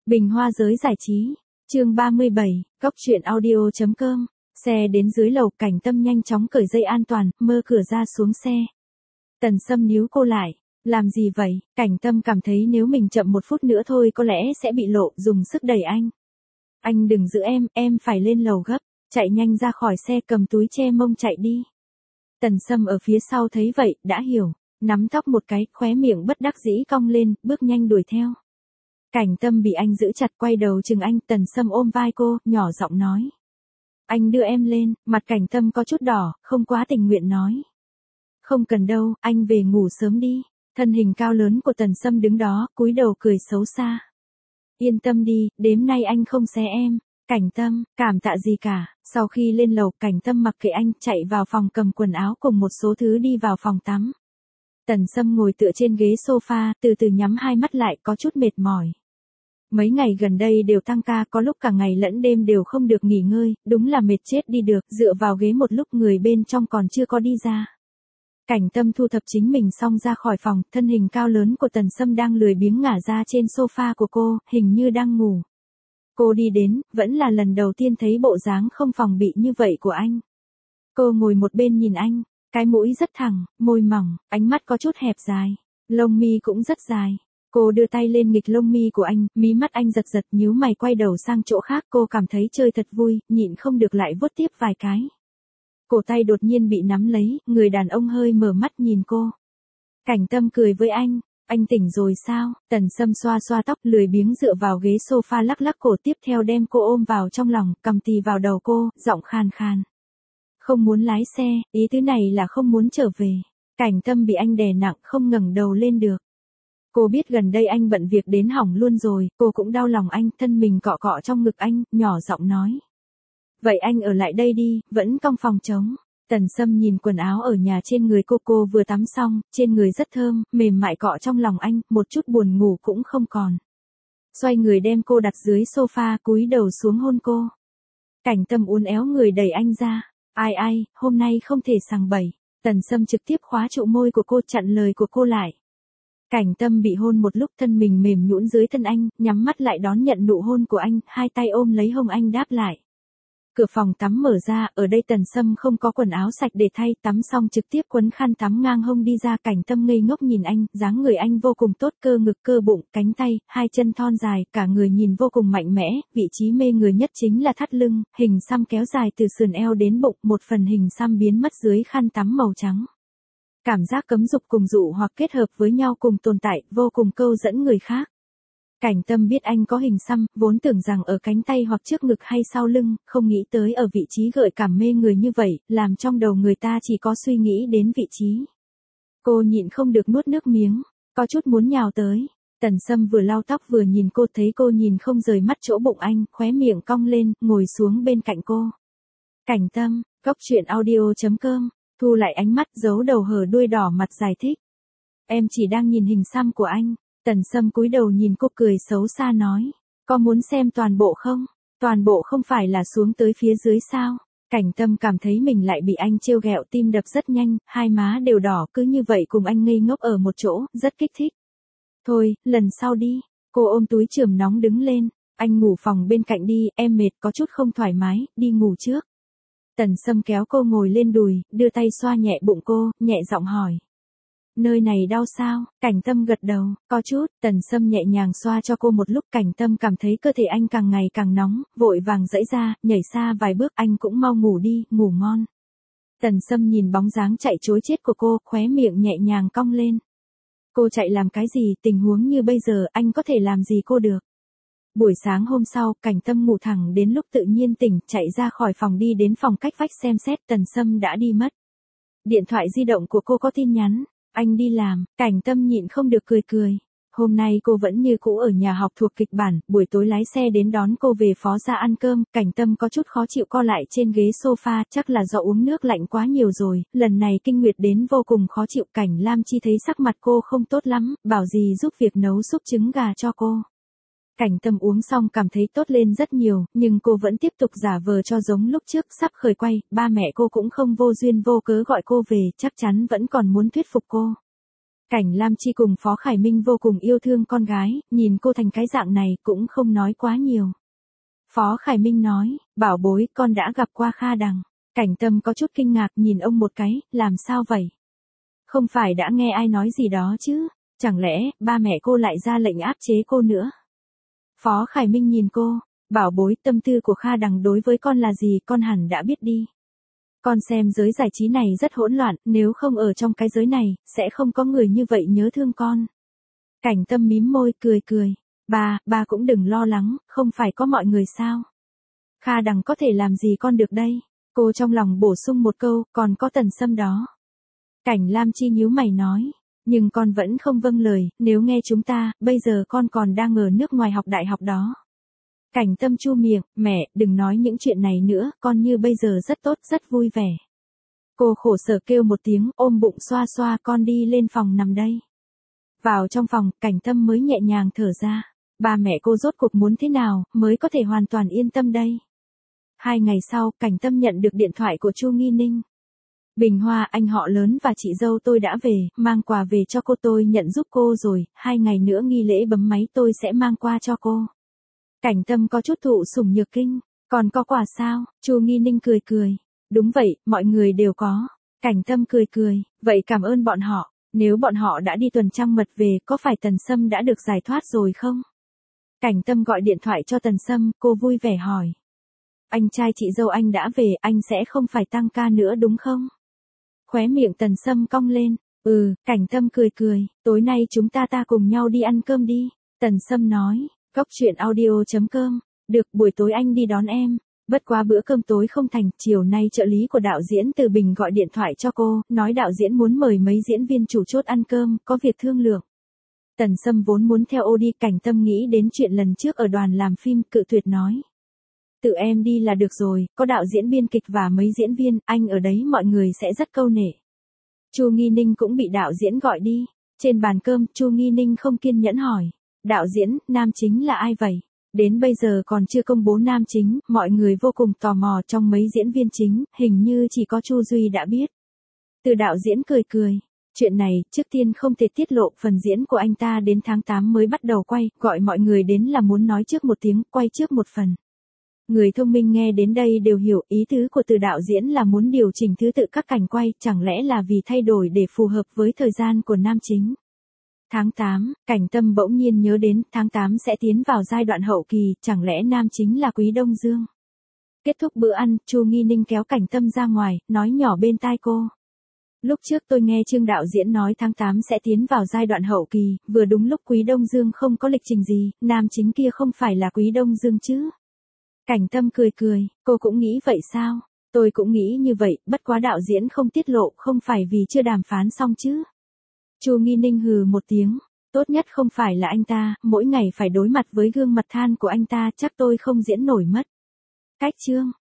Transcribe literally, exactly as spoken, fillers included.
Bình Hoa Giới Giải Trí, chương ba mươi bảy, Cóc Truyện Audio chấm com. Xe đến dưới lầu, Cảnh Tâm nhanh chóng cởi dây an toàn, mở cửa ra xuống xe. Tần Sâm níu cô lại. Làm gì vậy? Cảnh Tâm cảm thấy nếu mình chậm một phút nữa thôi có lẽ sẽ bị lộ, dùng sức đẩy anh. Anh đừng giữ em, em phải lên lầu gấp. Chạy nhanh ra khỏi xe, cầm túi che mông chạy đi. Tần Sâm ở phía sau thấy vậy, đã hiểu. Nắm tóc một cái, khóe miệng bất đắc dĩ cong lên, bước nhanh đuổi theo. Cảnh Tâm bị anh giữ chặt, quay đầu chừng anh. Tần Sâm ôm vai cô, nhỏ giọng nói. Anh đưa em lên. Mặt Cảnh Tâm có chút đỏ, không quá tình nguyện nói. Không cần đâu, anh về ngủ sớm đi. Thân hình cao lớn của Tần Sâm đứng đó, cúi đầu cười xấu xa. Yên tâm đi, đêm nay anh không xé em. Cảnh Tâm, cảm tạ gì cả. Sau khi lên lầu, Cảnh Tâm mặc kệ anh, chạy vào phòng cầm quần áo cùng một số thứ đi vào phòng tắm. Tần Sâm ngồi tựa trên ghế sofa, từ từ nhắm hai mắt lại, có chút mệt mỏi. Mấy ngày gần đây đều tăng ca, có lúc cả ngày lẫn đêm đều không được nghỉ ngơi, đúng là mệt chết đi được, dựa vào ghế một lúc người bên trong còn chưa có đi ra. Cảnh Tâm thu thập chính mình xong ra khỏi phòng, thân hình cao lớn của Tần Sâm đang lười biếng ngả ra trên sofa của cô, hình như đang ngủ. Cô đi đến, vẫn là lần đầu tiên thấy bộ dáng không phòng bị như vậy của anh. Cô ngồi một bên nhìn anh, cái mũi rất thẳng, môi mỏng, ánh mắt có chút hẹp dài, lông mi cũng rất dài. Cô đưa tay lên nghịch lông mi của anh, mí mắt anh giật giật, nhíu mày quay đầu sang chỗ khác, cô cảm thấy chơi thật vui, nhịn không được lại vuốt tiếp vài cái. Cổ tay đột nhiên bị nắm lấy, người đàn ông hơi mở mắt nhìn cô. Cảnh Tâm cười với anh, anh tỉnh rồi sao? Tần Sâm xoa xoa tóc, lười biếng dựa vào ghế sofa lắc lắc cổ, tiếp theo đem cô ôm vào trong lòng, cầm tì vào đầu cô, giọng khàn khàn. Không muốn lái xe, ý tứ này là không muốn trở về. Cảnh Tâm bị anh đè nặng, không ngẩng đầu lên được. Cô biết gần đây anh bận việc đến hỏng luôn rồi, cô cũng đau lòng anh, thân mình cọ cọ trong ngực anh, nhỏ giọng nói. Vậy anh ở lại đây đi, vẫn cong phòng trống. Tần Sâm nhìn quần áo ở nhà trên người cô, cô vừa tắm xong, trên người rất thơm, mềm mại cọ trong lòng anh, một chút buồn ngủ cũng không còn. Xoay người đem cô đặt dưới sofa, cúi đầu xuống hôn cô. Cảnh Tâm uốn éo người đẩy anh ra. Ai ai, hôm nay không thể sằng bậy. Tần Sâm trực tiếp khóa trụ môi của cô, chặn lời của cô lại. Cảnh Tâm bị hôn một lúc, thân mình mềm nhũn dưới thân anh, nhắm mắt lại đón nhận nụ hôn của anh, hai tay ôm lấy hông anh đáp lại. Cửa phòng tắm mở ra, ở đây Tần Sâm không có quần áo sạch để thay, tắm xong trực tiếp quấn khăn tắm ngang hông đi ra. Cảnh Tâm ngây ngốc nhìn anh, dáng người anh vô cùng tốt, cơ ngực cơ bụng, cánh tay, hai chân thon dài, cả người nhìn vô cùng mạnh mẽ, vị trí mê người nhất chính là thắt lưng, hình xăm kéo dài từ sườn eo đến bụng, một phần hình xăm biến mất dưới khăn tắm màu trắng. Cảm giác cấm dục cùng dụ hoặc kết hợp với nhau cùng tồn tại, vô cùng câu dẫn người khác. Cảnh Tâm biết anh có hình xăm, vốn tưởng rằng ở cánh tay hoặc trước ngực hay sau lưng, không nghĩ tới ở vị trí gợi cảm mê người như vậy, làm trong đầu người ta chỉ có suy nghĩ đến vị trí. Cô nhịn không được nuốt nước miếng, có chút muốn nhào tới. Tần Sâm vừa lau tóc vừa nhìn cô, thấy cô nhìn không rời mắt chỗ bụng anh, khóe miệng cong lên, ngồi xuống bên cạnh cô. Cảnh Tâm, Cóc Truyện Audio chấm com, thu lại ánh mắt, giấu đầu hở đuôi đỏ mặt giải thích. Em chỉ đang nhìn hình xăm của anh. Tần Sâm cúi đầu nhìn cô, cười xấu xa nói. Có muốn xem toàn bộ không? Toàn bộ không phải là xuống tới phía dưới sao? Cảnh Tâm cảm thấy mình lại bị anh trêu ghẹo, tim đập rất nhanh, hai má đều đỏ, cứ như vậy cùng anh ngây ngốc ở một chỗ, rất kích thích. Thôi, lần sau đi. Cô ôm túi chườm nóng đứng lên. Anh ngủ phòng bên cạnh đi, em mệt có chút không thoải mái, đi ngủ trước. Tần Sâm kéo cô ngồi lên đùi, đưa tay xoa nhẹ bụng cô, nhẹ giọng hỏi. Nơi này đau sao? Cảnh Tâm gật đầu, có chút. Tần Sâm nhẹ nhàng xoa cho cô một lúc. Cảnh Tâm cảm thấy cơ thể anh càng ngày càng nóng, vội vàng giãy ra, nhảy xa vài bước. Anh cũng mau ngủ đi, ngủ ngon. Tần Sâm nhìn bóng dáng chạy trối chết của cô, khóe miệng nhẹ nhàng cong lên. Cô chạy làm cái gì? Tình huống như bây giờ anh có thể làm gì cô được? Buổi sáng hôm sau, Cảnh Tâm ngủ thẳng đến lúc tự nhiên tỉnh, chạy ra khỏi phòng đi đến phòng cách vách xem xét. Tần Sâm đã đi mất. Điện thoại di động của cô có tin nhắn. Anh đi làm. Cảnh Tâm nhịn không được cười cười. Hôm nay cô vẫn như cũ ở nhà học thuộc kịch bản, buổi tối lái xe đến đón cô về Phó Gia ăn cơm. Cảnh Tâm có chút khó chịu co lại trên ghế sofa, chắc là do uống nước lạnh quá nhiều rồi, lần này kinh nguyệt đến vô cùng khó chịu. Cảnh Lam Chi thấy sắc mặt cô không tốt lắm, bảo gì giúp việc nấu súp trứng gà cho cô. Cảnh Tâm uống xong cảm thấy tốt lên rất nhiều, nhưng cô vẫn tiếp tục giả vờ cho giống lúc trước. Sắp khởi quay, ba mẹ cô cũng không vô duyên vô cớ gọi cô về, chắc chắn vẫn còn muốn thuyết phục cô. Cảnh Lam Chi cùng Phó Khải Minh vô cùng yêu thương con gái, nhìn cô thành cái dạng này cũng không nói quá nhiều. Phó Khải Minh nói, bảo bối, con đã gặp qua Kha Đằng. Cảnh Tâm có chút kinh ngạc nhìn ông một cái, làm sao vậy? Không phải đã nghe ai nói gì đó chứ? Chẳng lẽ, ba mẹ cô lại ra lệnh áp chế cô nữa? Phó Khải Minh nhìn cô, bảo bối, tâm tư của Kha Đằng đối với con là gì con hẳn đã biết đi. Con xem giới giải trí này rất hỗn loạn, nếu không ở trong cái giới này, sẽ không có người như vậy nhớ thương con. Cảnh Tâm mím môi cười cười, ba, ba cũng đừng lo lắng, không phải có mọi người sao? Kha Đằng có thể làm gì con được đây? Cô trong lòng bổ sung một câu, còn có Tần Sâm đó. Cảnh Lam Chi nhíu mày nói, nhưng con vẫn không vâng lời, nếu nghe chúng ta, bây giờ con còn đang ở nước ngoài học đại học đó. Cảnh Tâm chu miệng, mẹ, đừng nói những chuyện này nữa, con như bây giờ rất tốt, rất vui vẻ. Cô khổ sở kêu một tiếng, ôm bụng xoa xoa, con đi lên phòng nằm đây. Vào trong phòng, Cảnh Tâm mới nhẹ nhàng thở ra. Ba mẹ cô rốt cuộc muốn thế nào, mới có thể hoàn toàn yên tâm đây. Hai ngày sau, Cảnh Tâm nhận được điện thoại của Chu Nghi Ninh. Bình Hoa, anh họ lớn và chị dâu tôi đã về, mang quà về cho cô, tôi nhận giúp cô rồi, hai ngày nữa nghi lễ bấm máy tôi sẽ mang qua cho cô. Cảnh Tâm có chút thụ sủng nhược kinh, còn có quà sao? Chu Nghi Ninh cười cười. Đúng vậy, mọi người đều có. Cảnh Tâm cười cười, vậy cảm ơn bọn họ, nếu bọn họ đã đi tuần trăng mật về, có phải Tần Sâm đã được giải thoát rồi không? Cảnh Tâm gọi điện thoại cho Tần Sâm, cô vui vẻ hỏi. Anh trai chị dâu anh đã về, anh sẽ không phải tăng ca nữa đúng không? Khóe miệng Tần Sâm cong lên, ừ, Cảnh Tâm cười cười, tối nay chúng ta ta cùng nhau đi ăn cơm đi. Tần Sâm nói, cốc truyện audio chấm com, được, buổi tối anh đi đón em. Bất quá bữa cơm tối không thành, chiều nay trợ lý của đạo diễn Từ Bình gọi điện thoại cho cô, nói đạo diễn muốn mời mấy diễn viên chủ chốt ăn cơm, có việc thương lượng. Tần Sâm vốn muốn theo ô đi, Cảnh Tâm nghĩ đến chuyện lần trước ở đoàn làm phim, cự tuyệt nói. Tự em đi là được rồi, có đạo diễn biên kịch và mấy diễn viên, anh ở đấy mọi người sẽ rất câu nể. Chu Nghi Ninh cũng bị đạo diễn gọi đi. Trên bàn cơm, Chu Nghi Ninh không kiên nhẫn hỏi. Đạo diễn, nam chính là ai vậy? Đến bây giờ còn chưa công bố nam chính, mọi người vô cùng tò mò trong mấy diễn viên chính, hình như chỉ có Chu Duy đã biết. Từ đạo diễn cười cười. Chuyện này, trước tiên không thể tiết lộ, phần diễn của anh ta đến tháng tám mới bắt đầu quay, gọi mọi người đến là muốn nói trước một tiếng, quay trước một phần. Người thông minh nghe đến đây đều hiểu ý tứ của từ đạo diễn là muốn điều chỉnh thứ tự các cảnh quay, chẳng lẽ là vì thay đổi để phù hợp với thời gian của nam chính. Tháng tám, Cảnh Tâm bỗng nhiên nhớ đến tháng tám sẽ tiến vào giai đoạn hậu kỳ, chẳng lẽ nam chính là Quý Đông Dương. Kết thúc bữa ăn, Chu Nghi Ninh kéo Cảnh Tâm ra ngoài, nói nhỏ bên tai cô. Lúc trước tôi nghe Trương đạo diễn nói tháng tám sẽ tiến vào giai đoạn hậu kỳ, vừa đúng lúc Quý Đông Dương không có lịch trình gì, nam chính kia không phải là Quý Đông Dương chứ. Cảnh Tâm cười cười, cô cũng nghĩ vậy sao? Tôi cũng nghĩ như vậy, bất quá đạo diễn không tiết lộ, không phải vì chưa đàm phán xong chứ. Chu Nghi Ninh hừ một tiếng, tốt nhất không phải là anh ta, mỗi ngày phải đối mặt với gương mặt than của anh ta, chắc tôi không diễn nổi mất. Cách chương